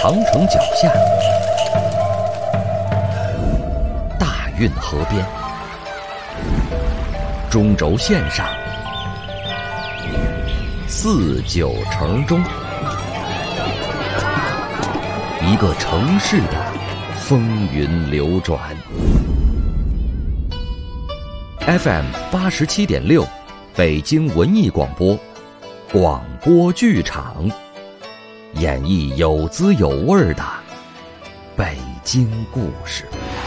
长城脚下，大运河边，中轴线上，四九城中，一个城市的风云流转。FM 87.6，北京文艺广播，广播剧场，演绎有滋有味的北京故事。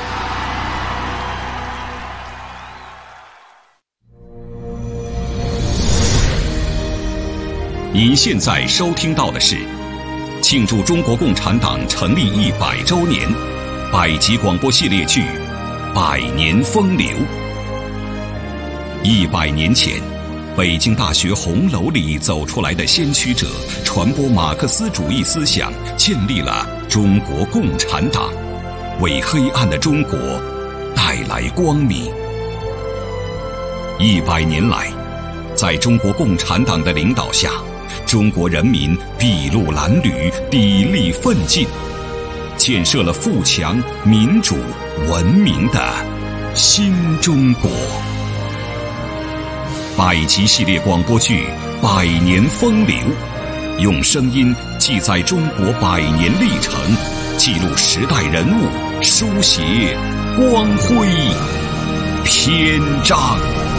您现在收听到的是庆祝中国共产党成立100周年百集广播系列剧《百年风流》。100年前，北京大学红楼里走出来的先驱者，传播马克思主义思想，建立了中国共产党，为黑暗的中国带来光明。100年来，在中国共产党的领导下，中国人民筚路蓝缕，砥砺奋进，建设了富强、民主、文明的新中国。百集系列广播剧《百年风流》，用声音记载中国100年历程，记录时代人物，书写光辉篇章。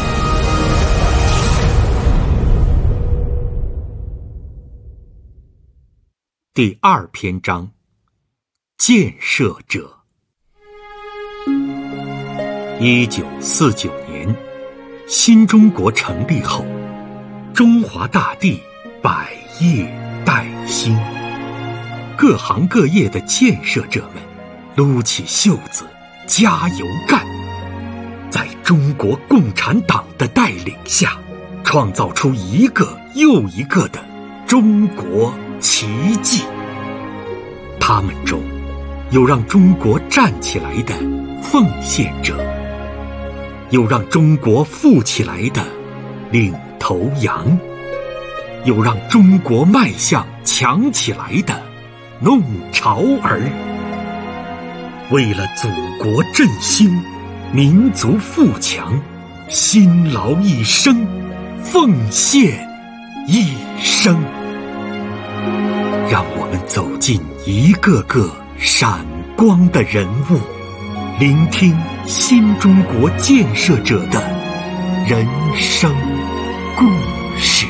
第2篇章，建设者。1949年，新中国成立后，中华大地百业待兴，各行各业的建设者们撸起袖子加油干，在中国共产党的带领下，创造出一个又一个的中国奇迹。他们中有让中国站起来的奉献者，有让中国富起来的领头羊，有让中国迈向强起来的弄潮儿。为了祖国振兴，民族富强，辛劳一生，奉献一生。让我们走进一个个闪光的人物，聆听新中国建设者的人生故事。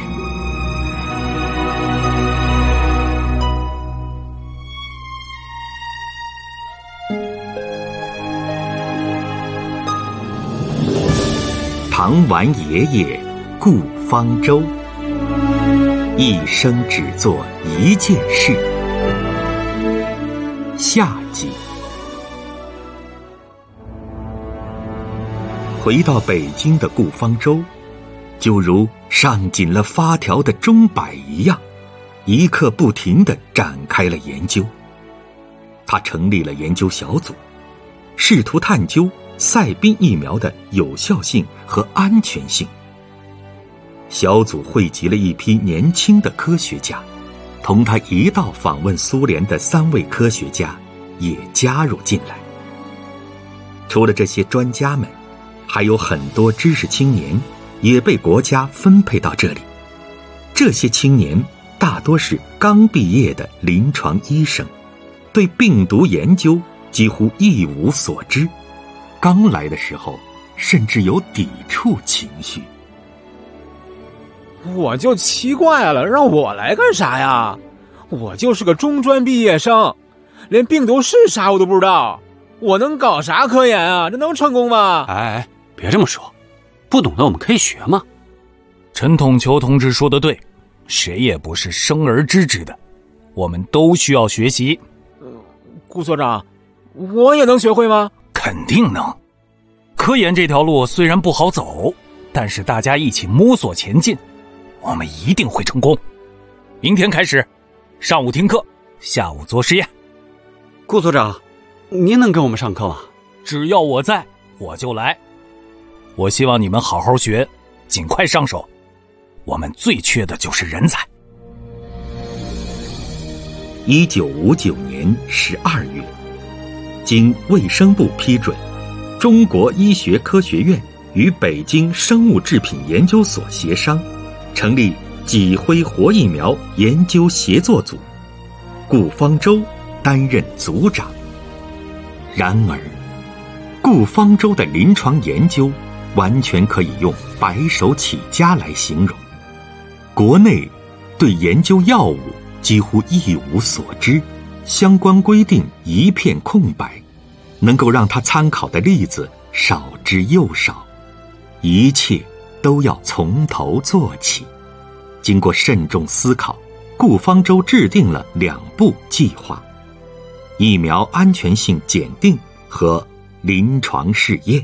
唐完爷爷顾方舟，一生只做一件事。下集。回到北京的顾方舟，就如上紧了发条的钟摆一样，一刻不停地展开了研究。他成立了研究小组，试图探究赛宾疫苗的有效性和安全性。小组汇集了一批年轻的科学家，同他一道访问苏联的3位科学家也加入进来。除了这些专家们，还有很多知识青年也被国家分配到这里。这些青年大多是刚毕业的临床医生，对病毒研究几乎一无所知，刚来的时候甚至有抵触情绪。 我就奇怪了，让我来干啥呀？我就是个中专毕业生，连病毒是啥我都不知道，我能搞啥科研啊？这能成功吗？ 哎，别这么说，不懂的我们可以学嘛。 陈统球同志说的对，谁也不是生而知之的，我们都需要学习。 顾所长，我也能学会吗？ 肯定能。科研这条路虽然不好走，但是大家一起摸索前进，我们一定会成功。明天开始，上午听课，下午做实验。 顾所长，您能给我们上课吗？ 只要我在，我就来。我希望你们好好学，尽快上手。我们最缺的就是人才。 1959年年12月，经卫生部批准，中国医学科学院与北京生物制品研究所协商，成立脊灰活疫苗研究协作组，顾方舟担任组长。然而，顾方舟的临床研究完全可以用白手起家来形容。国内对研究药物几乎一无所知，相关规定一片空白，能够让他参考的例子少之又少，一切都要从头做起。经过慎重思考，顾方舟制定了2步计划：疫苗安全性检定和临床试验。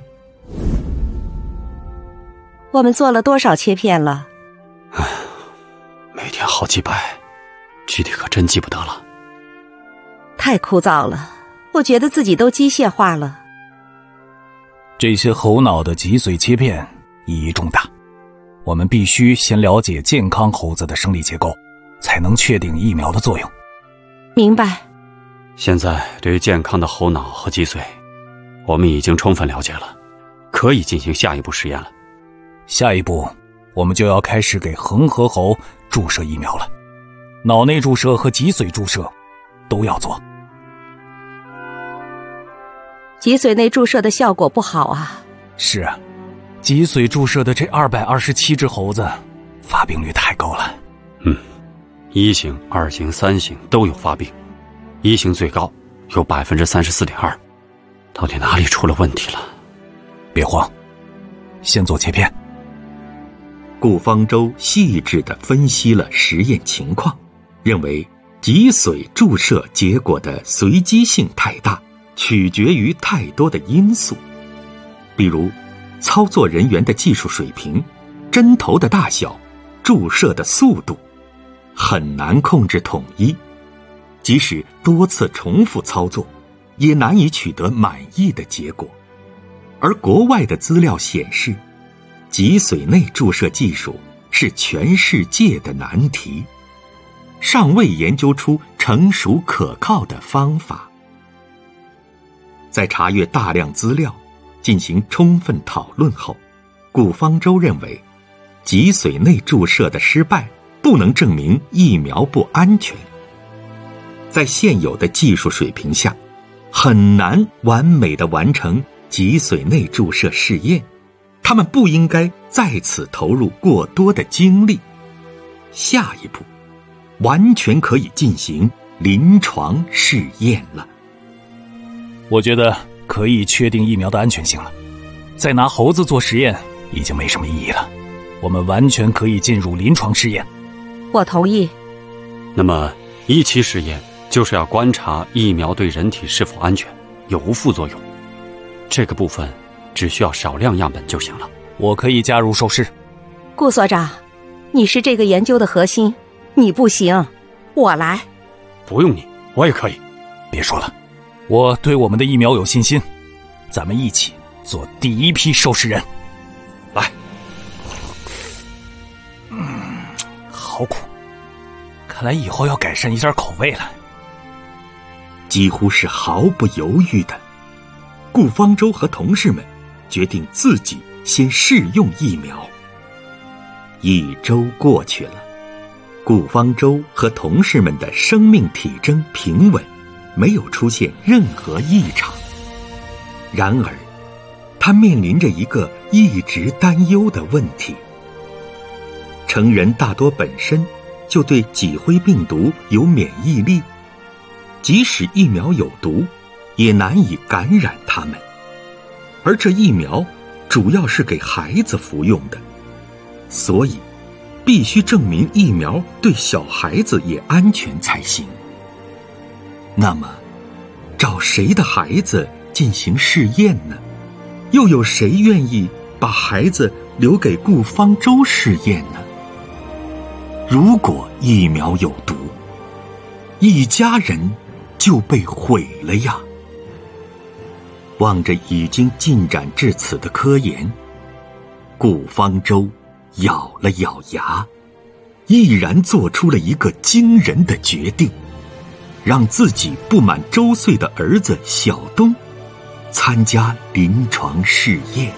我们做了多少切片了？ 每天好几百，具体可真记不得了。 太枯燥了，我觉得自己都机械化了。 这些猴脑的脊髓切片意义重大，我们必须先了解健康猴子的生理结构，才能确定疫苗的作用。 明白。 现在对于健康的猴脑和脊髓，我们已经充分了解了，可以进行下一步实验了。 下一步，我们就要开始给恒河猴注射疫苗了，脑内注射和脊髓注射都要做。 脊髓内注射的效果不好啊。 是啊，脊髓注射的这227只猴子，发病率太高了。 1型、2型、3型都有发病，1型最高，有34.2%，到底哪里出了问题了？ 别慌，先做切片。 顾方舟细致地分析了实验情况，认为脊髓注射结果的随机性太大，取决于太多的因素，比如操作人员的技术水平、针头的大小、注射的速度，很难控制统一。即使多次重复操作，也难以取得满意的结果。而国外的资料显示，脊髓内注射技术是全世界的难题，尚未研究出成熟可靠的方法。在查阅大量资料，进行充分讨论后，顾方舟认为，脊髓内注射的失败不能证明疫苗不安全。在现有的技术水平下，很难完美地完成脊髓内注射试验，他们不应该在此投入过多的精力。下一步，完全可以进行临床试验了。 我觉得可以确定疫苗的安全性了，再拿猴子做实验已经没什么意义了，我们完全可以进入临床试验。 我同意。 那么1期实验就是要观察疫苗对人体是否安全，有无副作用。这个部分只需要少量样本就行了。 我可以加入受试。 顾所长，你是这个研究的核心，你不行，我来。 不用你，我也可以。 别说了，我对我们的疫苗有信心，咱们一起做第1批受试人。 来。 好苦，看来以后要改善一下口味了。 几乎是毫不犹豫的，顾方舟和同事们决定自己先试用疫苗。1周过去了，顾方舟和同事们的生命体征平稳，没有出现任何异常。然而，他面临着一个一直担忧的问题。成人大多本身就对脊灰病毒有免疫力，即使疫苗有毒，也难以感染他们。而这疫苗主要是给孩子服用的，所以必须证明疫苗对小孩子也安全才行。那么，找谁的孩子进行试验呢？又有谁愿意把孩子留给顾方舟试验呢？如果疫苗有毒，一家人就被毁了呀。望着已经进展至此的科研，顾方舟咬了咬牙，毅然做出了一个惊人的决定， 让自己不满周岁的儿子小东参加临床试验。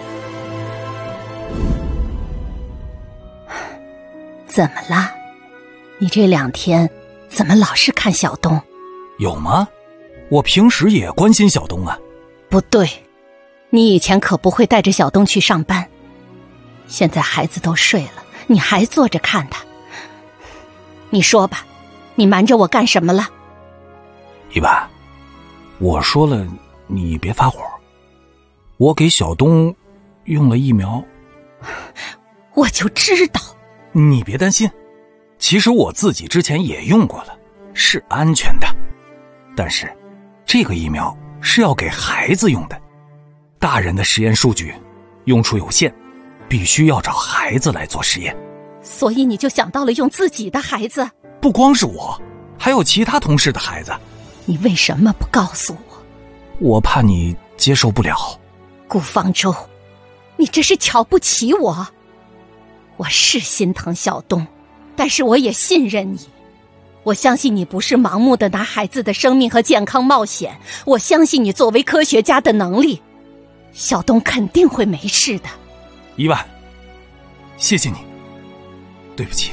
怎么了？你这2天怎么老是看小东？ 有吗？我平时也关心小东啊。 不对，你以前可不会带着小东去上班，现在孩子都睡了，你还坐着看他。你说吧，你瞒着我干什么了？ 一般，我说了你别发火。我给小东用了疫苗。 我就知道。 你别担心，其实我自己之前也用过了，是安全的。但是这个疫苗是要给孩子用的，大人的实验数据用处有限，必须要找孩子来做实验。 所以你就想到了用自己的孩子？ 不光是我，还有其他同事的孩子。 你为什么不告诉我？ 我怕你接受不了。 顾方舟，你这是瞧不起我。我是心疼小东，但是我也信任你。我相信你不是盲目的拿孩子的生命和健康冒险，我相信你作为科学家的能力。小东肯定会没事的。 伊万，谢谢你。对不起。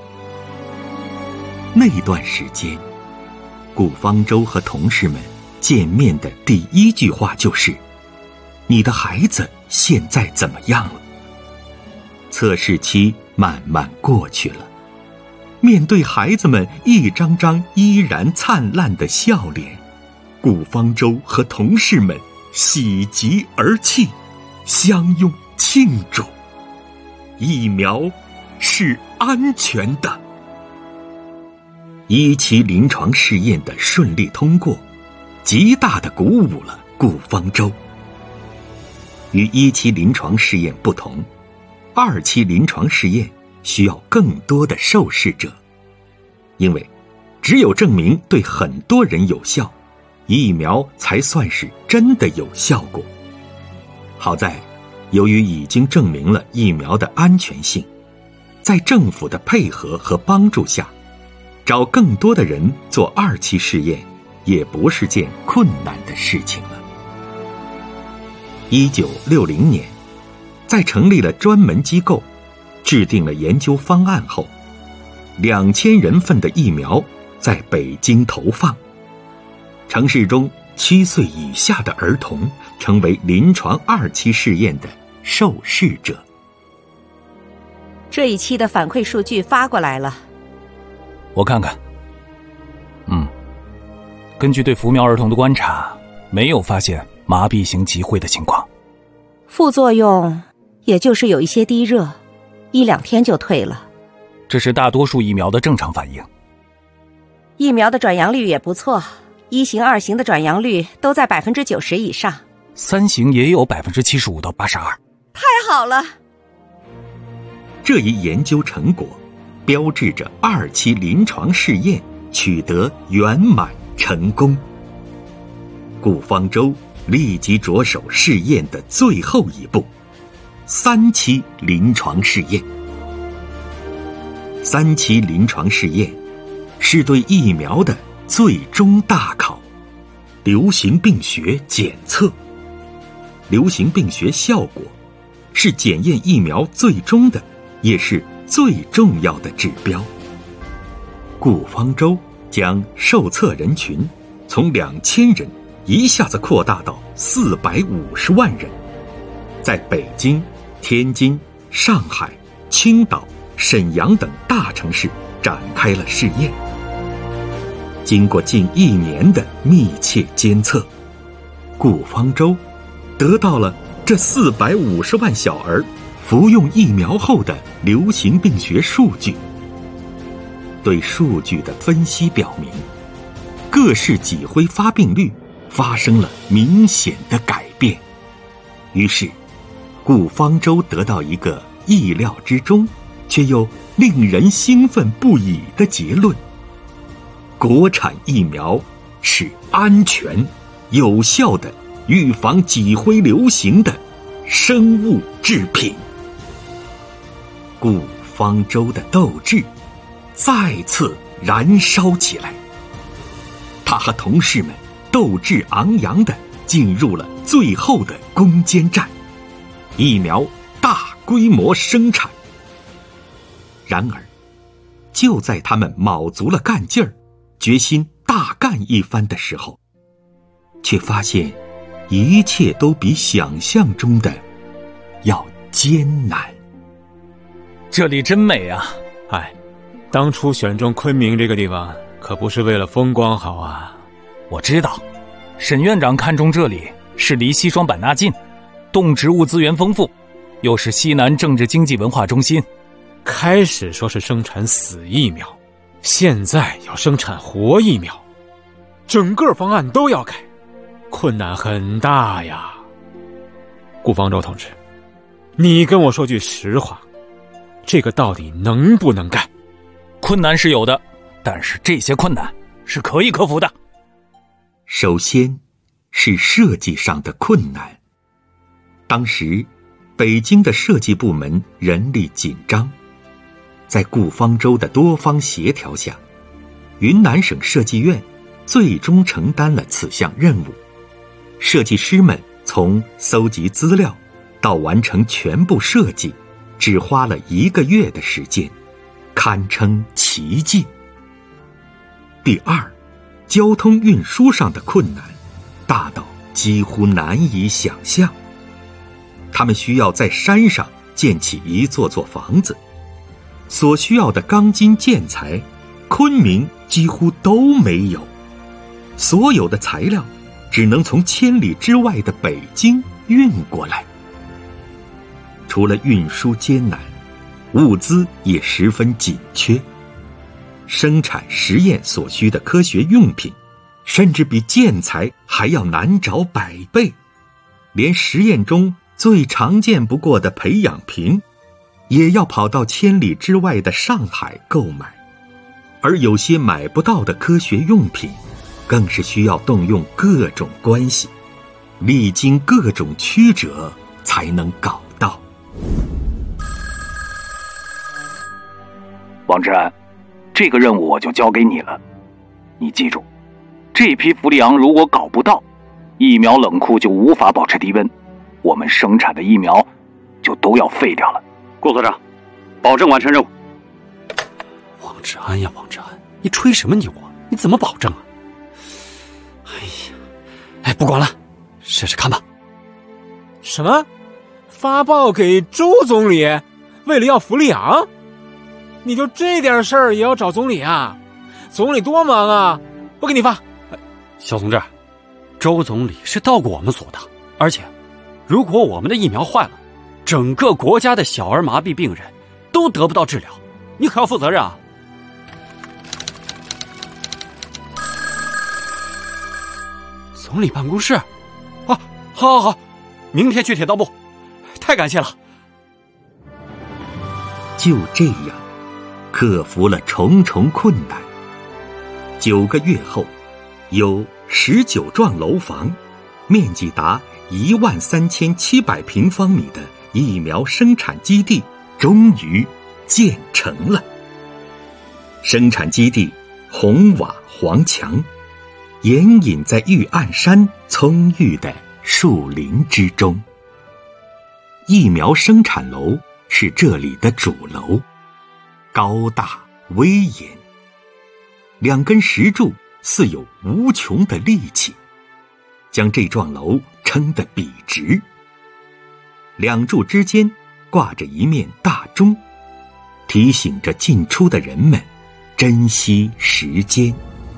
那段时间，顾方舟和同事们见面的第一句话就是：“你的孩子现在怎么样了？”测试期慢慢过去了，面对孩子们一张张依然灿烂的笑脸，顾方舟和同事们喜极而泣，相拥庆祝。疫苗是安全的。1期临床试验的顺利通过，极大地鼓舞了顾方舟。与1期临床试验不同，2期临床试验需要更多的受试者，因为只有证明对很多人有效，疫苗才算是真的有效果。好在，由于已经证明了疫苗的安全性，在政府的配合和帮助下，找更多的人做2期试验也不是件困难的事情了。1960年，在成立了专门机构，制定了研究方案后，2000人份的疫苗在北京投放。城市中7岁以下的儿童成为临床2期试验的受试者。 这一期的反馈数据发过来了。 我看看。根据对浮苗儿童的观察，没有发现麻痹型集会的情况。 副作用也就是有一些低热，1-2天就退了。 这是大多数疫苗的正常反应。 疫苗的转阳率也不错，1型、2型的转阳率都在90%以上 ，3型也有75%到82%。 太好了！ 这一研究成果标志着2期临床试验取得圆满成功。顾方舟立即着手试验的最后一步，3期临床试验。3期临床试验是对疫苗的最终大考，流行病学检测。流行病学效果是检验疫苗最终的，也是最重要的指标。顾方舟将受测人群从2000人一下子扩大到450万人，在北京、天津、上海、青岛、沈阳等大城市展开了试验。经过近1年的密切监测，顾方舟得到了这450万小儿服用疫苗后的流行病学数据。对数据的分析表明，各市脊灰发病率发生了明显的改变。于是，顾方舟得到一个意料之中却又令人兴奋不已的结论：国产疫苗是安全、有效的预防脊灰流行的生物制品。顾方舟的斗志再次燃烧起来。 他和同事们斗志昂扬地进入了最后的攻坚战，疫苗大规模生产。然而，就在他们卯足了干劲儿，决心大干一番的时候，却发现一切都比想象中的要艰难。 这里真美啊！ 哎，当初选中昆明这个地方，可不是为了风光好啊。 我知道，沈院长看中这里是离西双版纳近，动植物资源丰富，又是西南政治经济文化中心。 开始说是生产死疫苗，现在要生产活疫苗，整个方案都要改，困难很大呀。顾方舟同志，你跟我说句实话，这个到底能不能干？ 困难是有的，但是这些困难是可以克服的。 首先是设计上的困难。当时北京的设计部门人力紧张，在顾方舟的多方协调下，云南省设计院最终承担了此项任务。设计师们从搜集资料到完成全部设计，只花了1个月的时间，堪称奇迹。第二，交通运输上的困难大到几乎难以想象。他们需要在山上建起一座座房子，所需要的钢筋建材，昆明几乎都没有，所有的材料只能从千里之外的北京运过来。除了运输艰难，物资也十分紧缺。生产实验所需的科学用品，甚至比建材还要难找100倍。连实验中最常见不过的培养瓶，也要跑到千里之外的上海购买。而有些买不到的科学用品，更是需要动用各种关系，历经各种曲折才能搞到。 王志安，这个任务我就交给你了。你记住，这批氟利昂如果搞不到，疫苗冷库就无法保持低温，我们生产的疫苗就都要废掉了。 顾所长，保证完成任务。王志安呀，王志安，你吹什么牛啊？你怎么保证啊？哎，不管了，试试看吧。 什么？发报给周总理，为了要氟利昂？你就这点事儿也要找总理啊？总理多忙啊，不给你发。 肖同志，周总理是到过我们所的，而且如果我们的疫苗坏了，整个国家的小儿麻痹病人都得不到治疗，你可要负责任啊。总理办公室啊，好，明天去铁道部，太感谢了。 就这样克服了重重困难。9个月后，有19幢楼房，面积达13700平方米的疫苗生产基地终于建成了。生产基地红瓦黄墙，掩隐在玉案山葱郁的树林之中。疫苗生产楼是这里的主楼，高大威严，2根石柱似有无穷的力气，将这幢楼撑得笔直。2柱之间挂着一面大钟，提醒着进出的人们珍惜时间。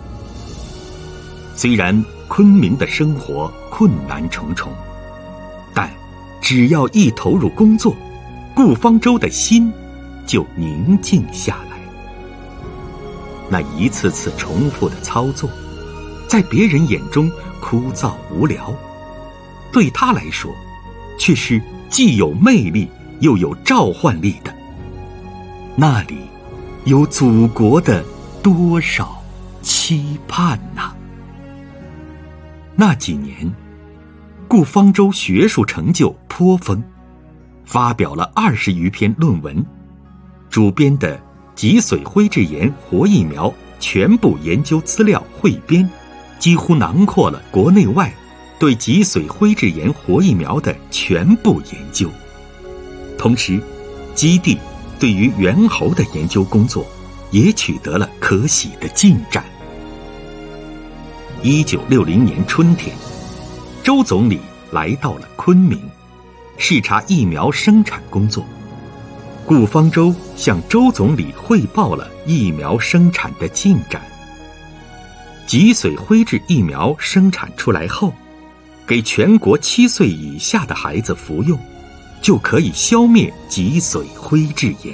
虽然昆明的生活困难重重，但只要一投入工作，顾方舟的心就宁静下来。那一次次重复的操作，在别人眼中枯燥无聊，对他来说却是既有魅力又有召唤力的。那里有祖国的多少期盼呐！那几年，顾方舟学术成就颇丰，发表了20余篇论文，主编的脊髓灰质炎活疫苗全部研究资料汇编几乎囊括了国内外对脊髓灰质炎活疫苗的全部研究。同时，基地对于猿猴的研究工作也取得了可喜的进展。1960年春天，周总理来到了昆明，视察疫苗生产工作。顾方舟向周总理汇报了疫苗生产的进展。脊髓灰质疫苗生产出来后，给全国7岁以下的孩子服用，就可以消灭脊髓灰质炎。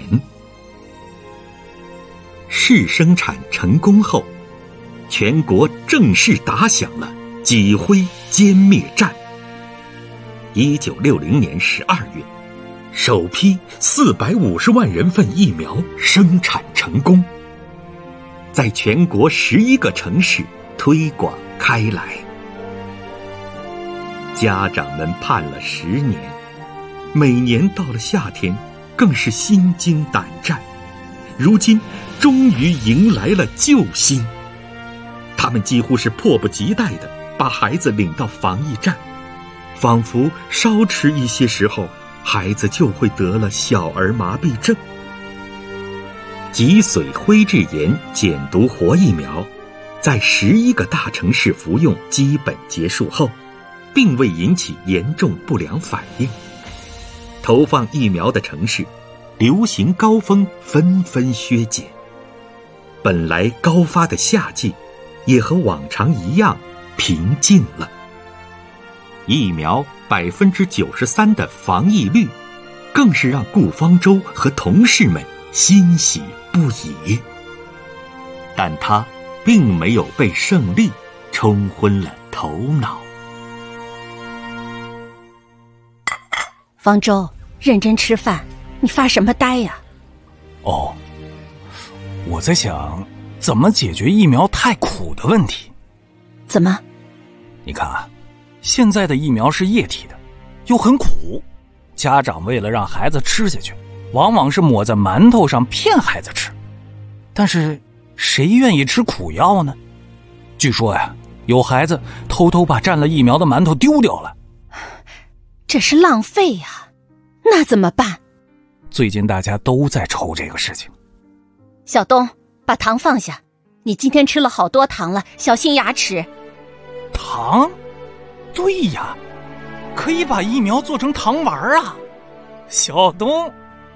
试生产成功后，全国正式打响了脊灰歼灭战。1960年12月，首批450万人份疫苗生产成功，在全国11个城市推广开来。家长们盼了10年，每年到了夏天更是心惊胆战，如今终于迎来了救星。他们几乎是迫不及待地把孩子领到防疫站，仿佛稍迟一些时候，孩子就会得了小儿麻痹症。脊髓灰质炎减毒活疫苗在11个大城市服用基本结束后，并未引起严重不良反应。投放疫苗的城市流行高峰纷纷削减，本来高发的夏季也和往常一样平静了。疫苗93%的防疫率，更是让顾方舟和同事们欣喜不已。但他并没有被胜利冲昏了头脑。 方舟，认真吃饭，你发什么呆呀？ 哦，我在想怎么解决疫苗太苦的问题。 怎么？ 你看啊，现在的疫苗是液体的，又很苦，家长为了让孩子吃下去，往往是抹在馒头上骗孩子吃。但是谁愿意吃苦药呢？据说呀，有孩子偷偷把蘸了疫苗的馒头丢掉了。 这是浪费呀，那怎么办？ 最近大家都在愁这个事情。 小东，把糖放下，你今天吃了好多糖了，小心牙齿。 糖？对呀，可以把疫苗做成糖丸啊。小东，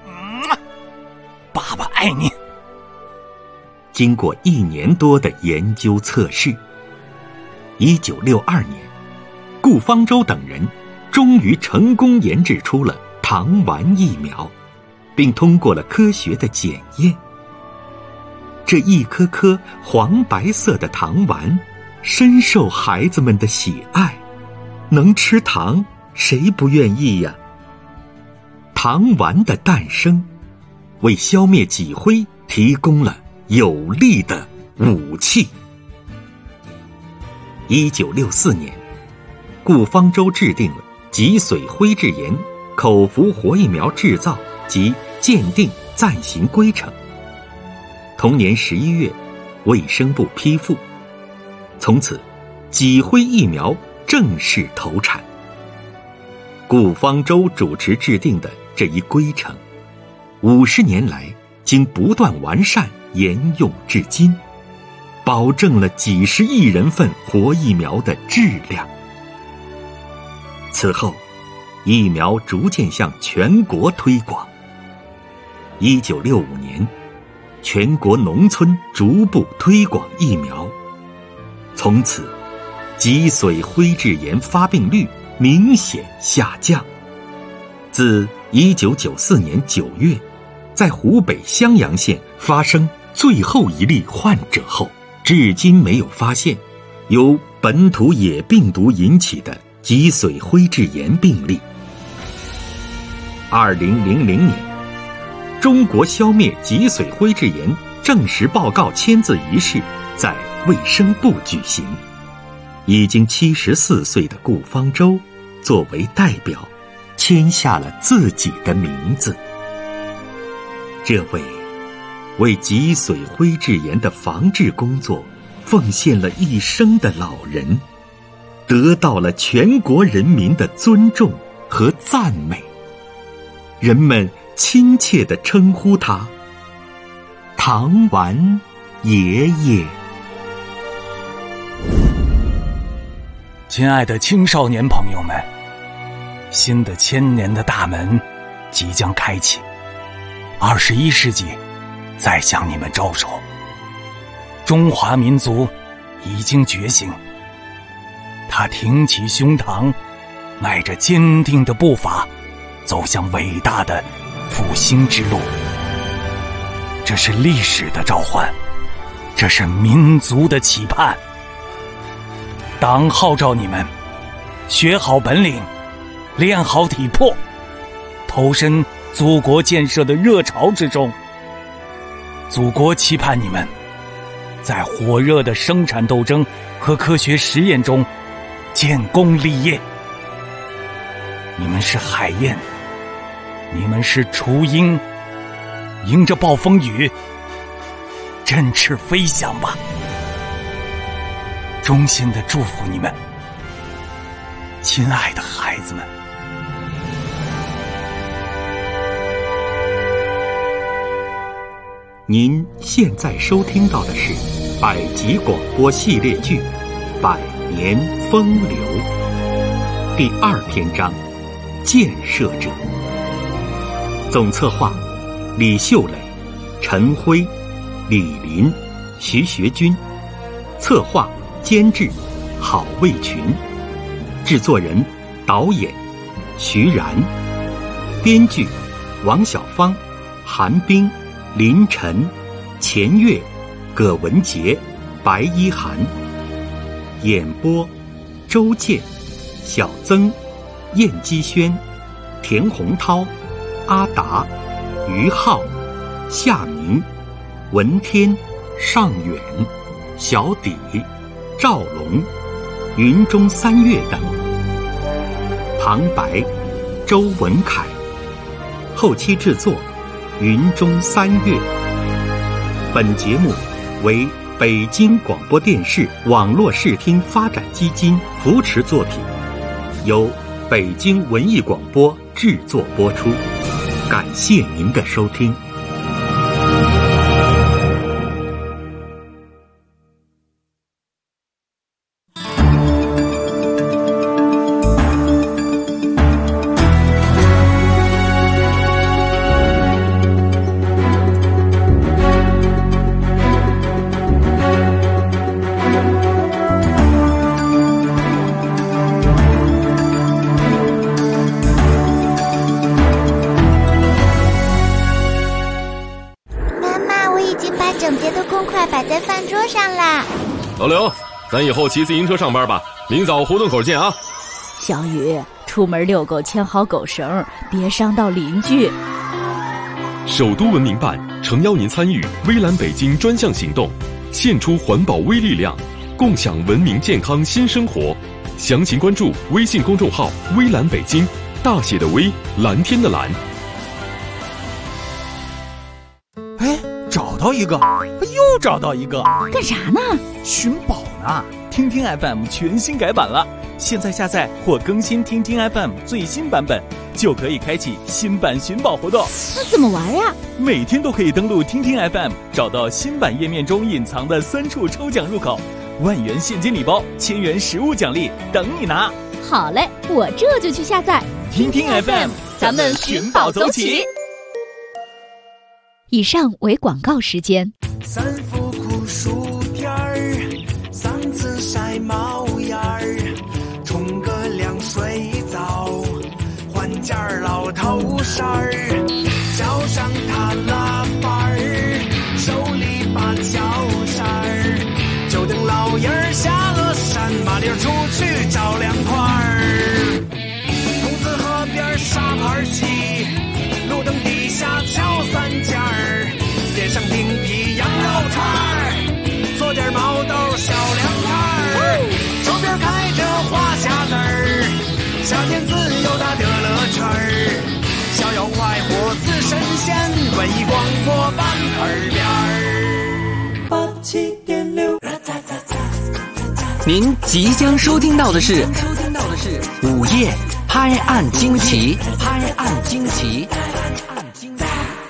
爸爸爱你。 经过1年多的研究测试，1962年，顾方舟等人终于成功研制出了糖丸疫苗，并通过了科学的检验。这一颗颗黄白色的糖丸深受孩子们的喜爱，能吃糖，谁不愿意呀？糖丸的诞生，为消灭脊灰提供了有力的武器。1964年，顾方舟制定了脊髓灰质炎口服活疫苗制造及鉴定暂行规程。同年11月，卫生部批复，从此脊灰疫苗正式投产。顾方舟主持制定的这一规程，50年来经不断完善沿用至今，保证了几十亿人份活疫苗的质量。此后，疫苗逐渐向全国推广。1965年，全国农村逐步推广疫苗，从此脊髓灰质炎发病率明显下降。自1994年9月在湖北襄阳县发生最后一例患者后，至今没有发现由本土野病毒引起的脊髓灰质炎病例。2000年，中国消灭脊髓灰质炎证实报告签字仪式在卫生部举行。已经74岁的顾方舟作为代表，签下了自己的名字。这位为脊髓灰质炎的防治工作奉献了一生的老人，得到了全国人民的尊重和赞美。人们亲切地称呼他唐丸爷爷。 亲爱的青少年朋友们，新的1000年的大门即将开启，21世纪在向你们招手。中华民族已经觉醒，他挺起胸膛，迈着坚定的步伐，走向伟大的复兴之路。这是历史的召唤，这是民族的期盼。党号召你们学好本领，练好体魄，投身祖国建设的热潮之中。祖国期盼你们在火热的生产斗争和科学实验中建功立业。你们是海燕，你们是雏鹰，迎着暴风雨振翅飞翔吧！衷心的祝福你们，亲爱的孩子们。 您现在收听到的是百集广播系列剧《百年风流》第2篇章《建设者》。总策划李秀磊、陈辉、李林、徐学军，策划监制郝卫群，制作人导演徐然，编剧王小芳、韩冰、林晨、钱月、葛文杰、白一涵，演播周健、小曾、燕基轩、田洪涛、阿达、于浩、夏明、文天、尚远、小底、赵龙、云中三月等。旁白周文凯，后期制作云中三月。本节目为北京广播电视网络视听发展基金扶持作品，由北京文艺广播制作播出。感谢您的收听。 老刘，咱以后骑自行车上班吧，明早胡同口见啊。 小雨，出门遛狗牵好狗绳，别伤到邻居。 首都文明办诚邀您参与微蓝北京专项行动，献出环保微力量，共享文明健康新生活。详情关注微信公众号微蓝北京，大写的微，蓝天的蓝。 哎，找到一个，又找到一个， 干啥呢？ 寻宝呢。听听 FM 全新改版了，现在下载或更新听听 FM 最新版本，就可以开启新版寻宝活动。 那怎么玩呀？ 每天都可以登录听听 FM， 找到新版页面中隐藏的3处抽奖入口，10000元现金礼包，1000元实物奖励等你拿。 好嘞，我这就去下载听听 FM， 咱们寻宝走起。 以上为广告时间。 3伏酷暑天儿，3次晒毛眼儿，冲个凉水澡，换件老头衫儿，脚上踏拉板儿，手里把脚扇儿，就等老爷儿下了山，麻利儿出去找凉快儿。筒子河边沙盘棋，路灯底下敲3件儿，点上冰皮羊肉串儿，做点毛豆小凉菜儿，周边开着花匣子儿，夏天自由的乐乐圈儿，逍遥快活似神仙，文艺广播版耳边儿。87.6 您即将收听到的是午夜拍案惊奇。